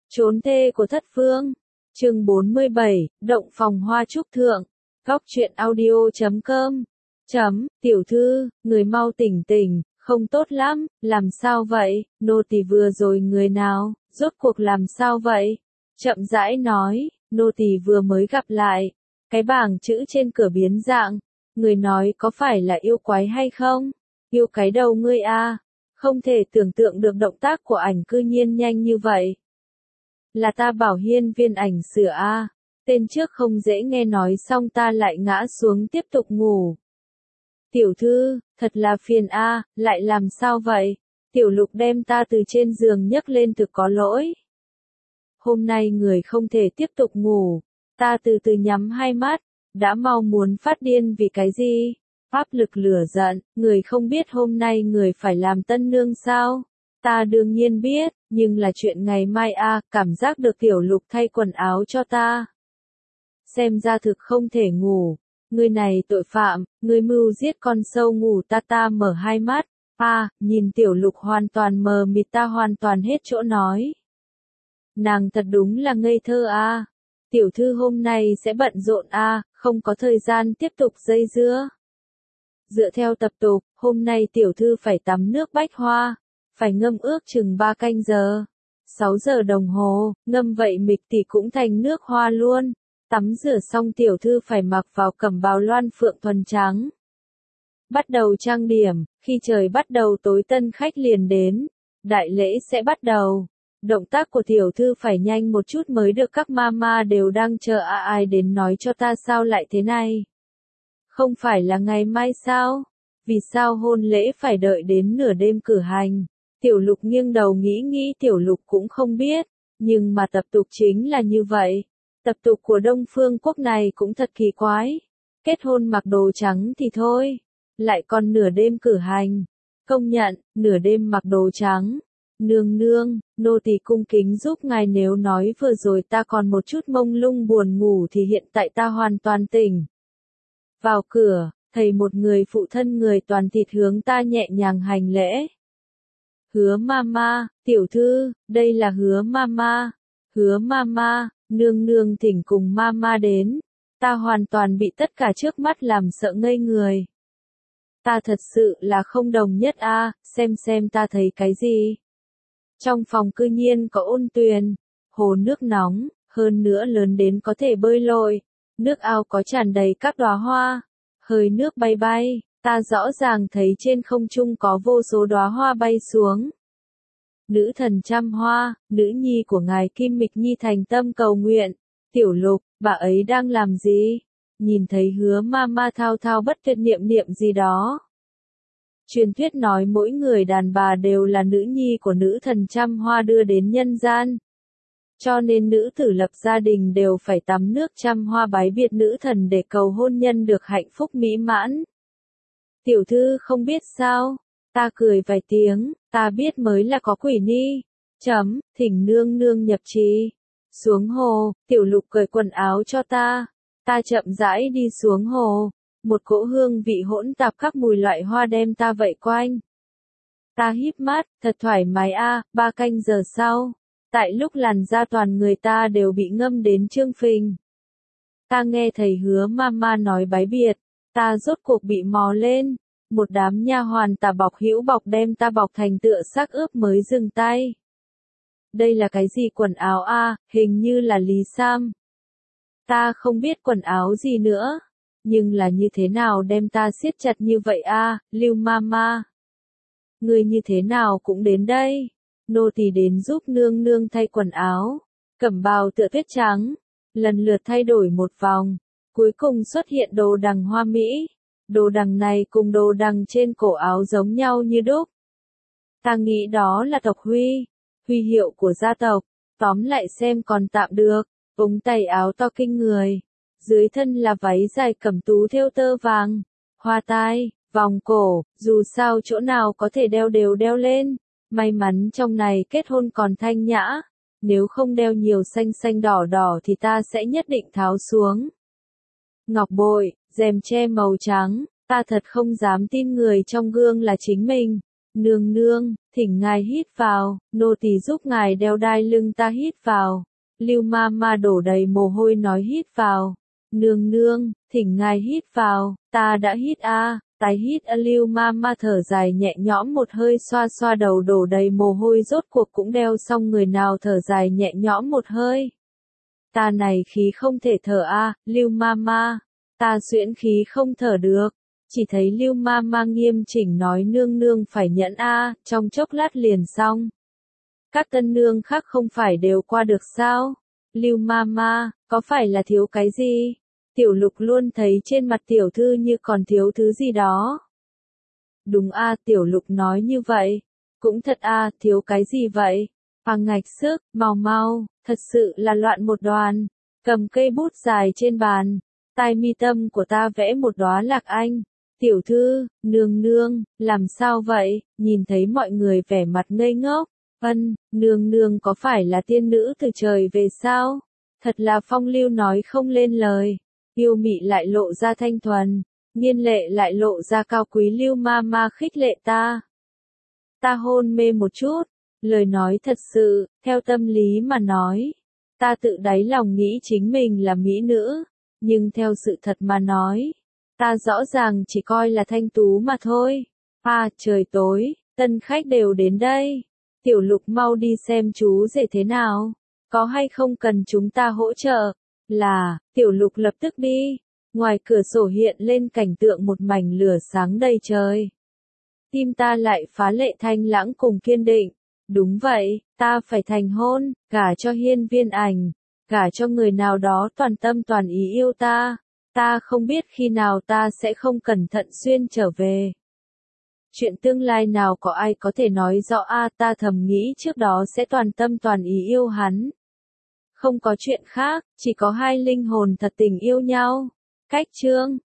Trốn thê của thất phương. Chương 47, động phòng hoa trúc thượng. Góc truyện audio.com. Tiểu thư, người mau tỉnh tỉnh, không tốt lắm, làm sao vậy, nô tỳ vừa rồi người nào, rốt cuộc làm sao vậy? Chậm rãi nói, nô tỳ vừa mới gặp lại, cái bảng chữ trên cửa biến dạng, người nói có phải là yêu quái hay không? Yêu cái đầu ngươi a, không thể tưởng tượng được động tác của ảnh cư nhiên nhanh như vậy. Là ta bảo hiên viên ảnh sửa a, tên trước không dễ nghe nói xong ta lại ngã xuống tiếp tục ngủ. Tiểu thư, thật là phiền a, lại làm sao vậy? Tiểu lục đem ta từ trên giường nhấc lên thực có lỗi. Hôm nay người không thể tiếp tục ngủ, ta từ từ nhắm hai mắt, đã mau muốn phát điên vì cái gì? Áp lực lửa giận, người không biết hôm nay người phải làm tân nương sao? Ta đương nhiên biết, nhưng là chuyện ngày mai a, cảm giác được tiểu lục thay quần áo cho ta. Xem ra thực không thể ngủ. Người này tội phạm, người mưu giết con sâu ngủ ta mở hai mắt. Nhìn tiểu lục hoàn toàn mờ mịt ta hoàn toàn hết chỗ nói. Nàng thật đúng là ngây thơ a. Tiểu thư hôm nay sẽ bận rộn a, không có thời gian tiếp tục dây dưa. Dựa theo tập tục, hôm nay tiểu thư phải tắm nước bách hoa, phải ngâm ước chừng 3 canh giờ. 6 giờ đồng hồ, ngâm vậy mịch thì cũng thành nước hoa luôn. Tắm rửa xong tiểu thư phải mặc vào cẩm bào loan phượng thuần trắng. Bắt đầu trang điểm, khi trời bắt đầu tối tân khách liền đến. Đại lễ sẽ bắt đầu. Động tác của tiểu thư phải nhanh một chút mới được, các mama đều đang chờ ai đến nói cho ta sao lại thế này. Không phải là ngày mai sao? Vì sao hôn lễ phải đợi đến nửa đêm cử hành? Tiểu lục nghiêng đầu nghĩ tiểu lục cũng không biết, nhưng mà tập tục chính là như vậy. Tập tục của Đông Phương Quốc này cũng thật kỳ quái. Kết hôn mặc đồ trắng thì thôi, lại còn nửa đêm cử hành. Công nhận, nửa đêm mặc đồ trắng. Nương nương, nô tỳ cung kính giúp ngài, nếu nói vừa rồi ta còn một chút mông lung buồn ngủ thì hiện tại ta hoàn toàn tỉnh. Vào cửa, thầy một người phụ thân người toàn thịt hướng ta nhẹ nhàng hành lễ. Hứa mama, tiểu thư, đây là Hứa mama. Hứa mama, nương nương thỉnh cùng mama đến. Ta hoàn toàn bị tất cả trước mắt làm sợ ngây người. Ta thật sự là không đồng nhất a, xem ta thấy cái gì. Trong phòng cư nhiên có ôn tuyền, hồ nước nóng, hơn nữa lớn đến có thể bơi lội. Nước ao có tràn đầy các đóa hoa, hơi nước bay bay, ta rõ ràng thấy trên không trung có vô số đóa hoa bay xuống. Nữ thần trăm hoa, nữ nhi của ngài Kim Mịch Nhi thành tâm cầu nguyện. Tiểu lục, bà ấy đang làm gì? Nhìn thấy Hứa mama thao thao bất tuyệt niệm gì đó. Truyền thuyết nói mỗi người đàn bà đều là nữ nhi của nữ thần trăm hoa đưa đến nhân gian. Cho nên nữ tử lập gia đình đều phải tắm nước trăm hoa bái biệt nữ thần để cầu hôn nhân được hạnh phúc mỹ mãn. Tiểu thư không biết sao? Ta cười vài tiếng, ta biết mới là có quỷ ni. Thỉnh nương nương nhập trì. Xuống hồ, tiểu lục cởi quần áo cho ta. Ta chậm rãi đi xuống hồ. Một cỗ hương vị hỗn tạp các mùi loại hoa đem ta vây quanh. Ta híp mắt, thật thoải mái a. 3 canh giờ sau, tại lúc làn da toàn người ta đều bị ngâm đến trương phình. Ta nghe thầy Hứa mama nói bái biệt, ta rốt cuộc bị mò lên. Một đám nha hoàn tà bọc hữu bọc đem ta bọc thành tựa xác ướp mới dừng tay. Đây là cái gì quần áo a, hình như là Lý Sam. Ta không biết quần áo gì nữa, nhưng là như thế nào đem ta siết chặt như vậy a, Lưu mama. Người như thế nào cũng đến đây. Nô tỳ đến giúp nương nương thay quần áo. Cẩm bào tựa tuyết trắng, lần lượt thay đổi một vòng, cuối cùng xuất hiện đồ đằng hoa mỹ. Đồ đằng này cùng đồ đằng trên cổ áo giống nhau như đúc. Ta nghĩ đó là tộc huy hiệu của gia tộc, tóm lại xem còn tạm được, ống tay áo to kinh người. Dưới thân là váy dài cẩm tú thêu tơ vàng, hoa tai, vòng cổ, dù sao chỗ nào có thể đeo đều đeo lên. May mắn trong này kết hôn còn thanh nhã, nếu không đeo nhiều xanh xanh đỏ đỏ thì ta sẽ nhất định tháo xuống. Ngọc bội, rèm che màu trắng, ta thật không dám tin người trong gương là chính mình. Nương nương, thỉnh ngài hít vào, nô tỳ giúp ngài đeo đai lưng ta hít vào. Lưu ma ma đổ đầy mồ hôi nói hít vào. Nương nương, thỉnh ngài hít vào, ta đã hít a, tái hít a. Lưu ma ma thở dài nhẹ nhõm một hơi xoa xoa đầu đổ đầy mồ hôi rốt cuộc cũng đeo xong người nào thở dài nhẹ nhõm một hơi. Ta này khí không thể thở a, Lưu ma ma, ta xuyễn khí không thở được. Chỉ thấy Lưu ma ma nghiêm chỉnh nói nương nương phải nhẫn a, trong chốc lát liền xong. Các tân nương khác không phải đều qua được sao? Lưu ma ma, có phải là thiếu cái gì? Tiểu Lục luôn thấy trên mặt tiểu thư như còn thiếu thứ gì đó. Đúng a, Tiểu Lục nói như vậy. Cũng thật a, thiếu cái gì vậy? Hoàng ngạch sức, mau mau, thật sự là loạn một đoàn. Cầm cây bút dài trên bàn, tai mi tâm của ta vẽ một đóa lạc anh. Tiểu thư, nương nương, làm sao vậy? Nhìn thấy mọi người vẻ mặt ngây ngốc. Nương nương có phải là tiên nữ từ trời về sao? Thật là phong lưu nói không lên lời. Yêu mị lại lộ ra thanh thuần, nghiên lệ lại lộ ra cao quý. Lưu ma ma khích lệ ta. Ta hôn mê một chút, lời nói thật sự, theo tâm lý mà nói. Ta tự đáy lòng nghĩ chính mình là mỹ nữ, nhưng theo sự thật mà nói, ta rõ ràng chỉ coi là thanh tú mà thôi. Trời tối, tân khách đều đến đây. Tiểu Lục mau đi xem chú rể thế nào, có hay không cần chúng ta hỗ trợ. Là, Tiểu Lục lập tức đi. Ngoài cửa sổ hiện lên cảnh tượng một mảnh lửa sáng đầy trời. Tim ta lại phá lệ thanh lãng cùng kiên định. Đúng vậy, ta phải thành hôn, gả cho Hiên Viên Ảnh, gả cho người nào đó toàn tâm toàn ý yêu ta. Ta không biết khi nào ta sẽ không cẩn thận xuyên trở về. Chuyện tương lai nào có ai có thể nói rõ ta thầm nghĩ trước đó sẽ toàn tâm toàn ý yêu hắn. Không có chuyện khác, chỉ có hai linh hồn thật tình yêu nhau. Cách chương